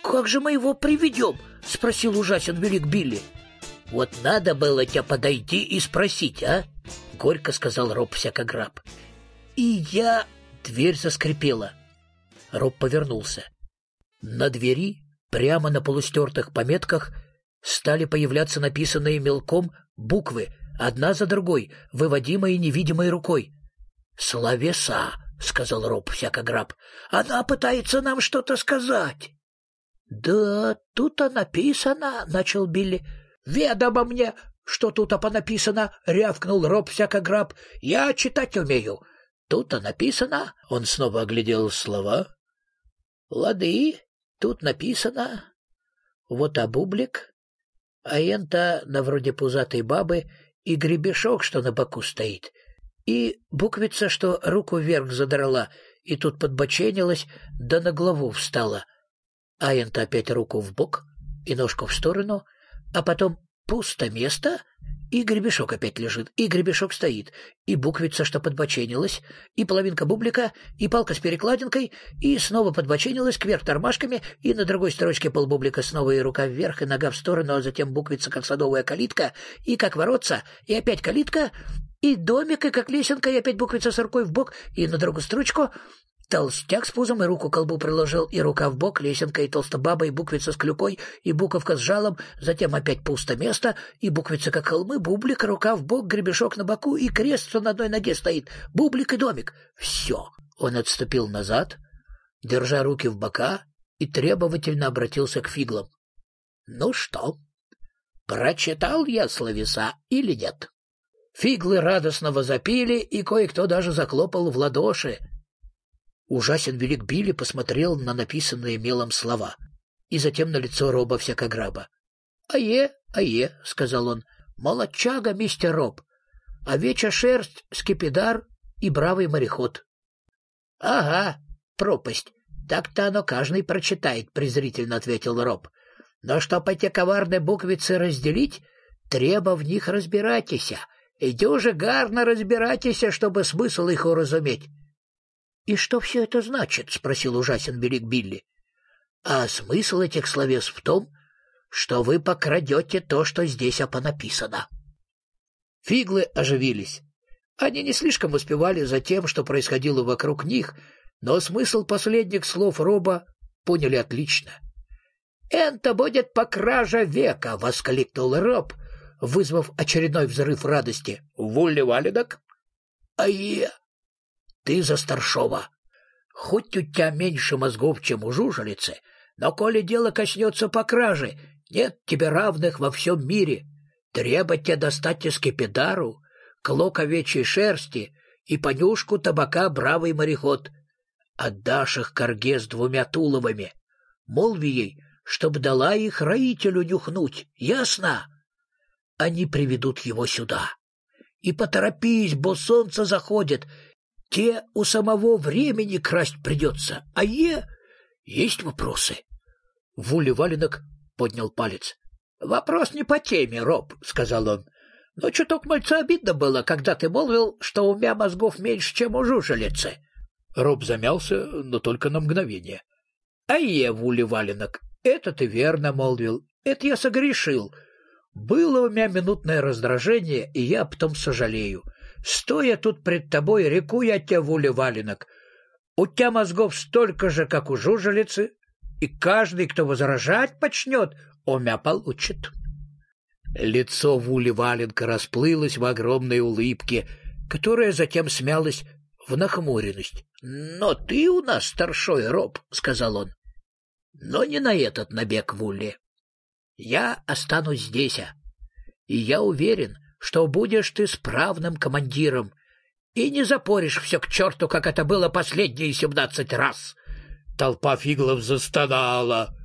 как же мы его приведем? — спросил ужасен велик Билли. — Вот надо было тебе подойти и спросить, а? — горько сказал Роб Всякограб. — И я... Дверь заскрипела. Роб повернулся. На двери, прямо на полустертых пометках, стали появляться написанные мелком буквы, одна за другой, выводимые невидимой рукой. «Словеса», — сказал Роб Всякограб. «Она пытается нам что-то сказать». «Да, тут написано», — начал Билли. «Ведомо мне, что тут написано», — рявкнул Роб Всякограб. «Я читать умею». «Тут написано», — он снова оглядел слова. «Лады, тут написано. Вот бублик, а энто на вроде пузатой бабы и гребешок, что на боку стоит, и буквица, что руку вверх задрала, и тут подбоченилась, да на голову встала. А энто опять руку в бок и ножку в сторону, а потом пусто место, и гребешок опять лежит, и гребешок стоит, и буквица, что подбоченилась, и половинка бублика, и палка с перекладинкой, и снова подбоченилась кверх тормашками, и на другой строчке полбублика снова и рука вверх, и нога в сторону, а затем буквица, как садовая калитка, и как воротца, и опять калитка, и домик, и как лесенка, и опять буквица с рукой в бок, и на другую строчку... Толстяк с пузом и руку к колбу приложил, и рука в бок, лесенка, и толстобаба, и буквица с клюкой, и буковка с жалом, затем опять пусто место, и буквица как холмы, бублик, рука в бок, гребешок на боку, и крест, что на одной ноге стоит, бублик и домик. Все. Он отступил назад, держа руки в бока, и требовательно обратился к фиглам. — Ну что, прочитал я словеса или нет? Фиглы радостно возопили, и кое-кто даже заклопал в ладоши. Ужасен велик Билли посмотрел на написанные мелом слова и затем на лицо Роба Всякограба. — Ае, — сказал он, — молодчага, мистер Роб, овечья шерсть, скипидар и бравый мореход. — Ага, пропасть, так-то оно каждый прочитает, — презрительно ответил Роб. — Но чтоб эти коварные буквицы разделить, треба в них разбирайтеся, и дюже гарно разбирайтеся, чтобы смысл их уразуметь. — И что все это значит? — спросил ужасен велик Билли. — А смысл этих словес в том, что вы покрадете то, что здесь понаписано. Фиглы оживились. Они не слишком успевали за тем, что происходило вокруг них, но смысл последних слов Роба поняли отлично. — Это будет покража века! — воскликнул Роб, вызвав очередной взрыв радости. — Вулли-валидок? — Ае! Ты за старшова. Хоть у тебя меньше мозгов, чем у жужелицы, но коли дело коснется покражи, нет тебе равных во всем мире. Треба тебе достать из скипидару, клок овечьей шерсти и понюшку табака бравый мореход. Отдашь их корге с 2 туловами. Молви ей, чтоб дала их роителю нюхнуть, ясно? Они приведут его сюда. И поторопись, бо солнце заходит, те у самого времени красть придется. Есть вопросы? Вулли-валенок поднял палец. — Вопрос не по теме, Роб, — сказал он. — Но чуток мальца обидно было, когда ты молвил, что у меня мозгов меньше, чем у жужелицы. Роб замялся, но только на мгновение. — Вулли-валенок, это ты верно молвил. Это я согрешил. Было у меня минутное раздражение, и я потом сожалею. Стоя тут пред тобой, реку я тебя, Вулли-валенок. У тебя мозгов столько же, как у жужелицы, и каждый, кто возражать почнет, у меня получит. Лицо Вулли-валенка расплылось в огромной улыбке, которая затем смялась в нахмуренность. — Но ты у нас старшой, Роб, — сказал он. — Но не на этот набег, Вулли. Я останусь здесь, и я уверен, что будешь ты справным командиром и не запоришь все к черту, как это было последние 17 раз. Толпа фиглов застонала.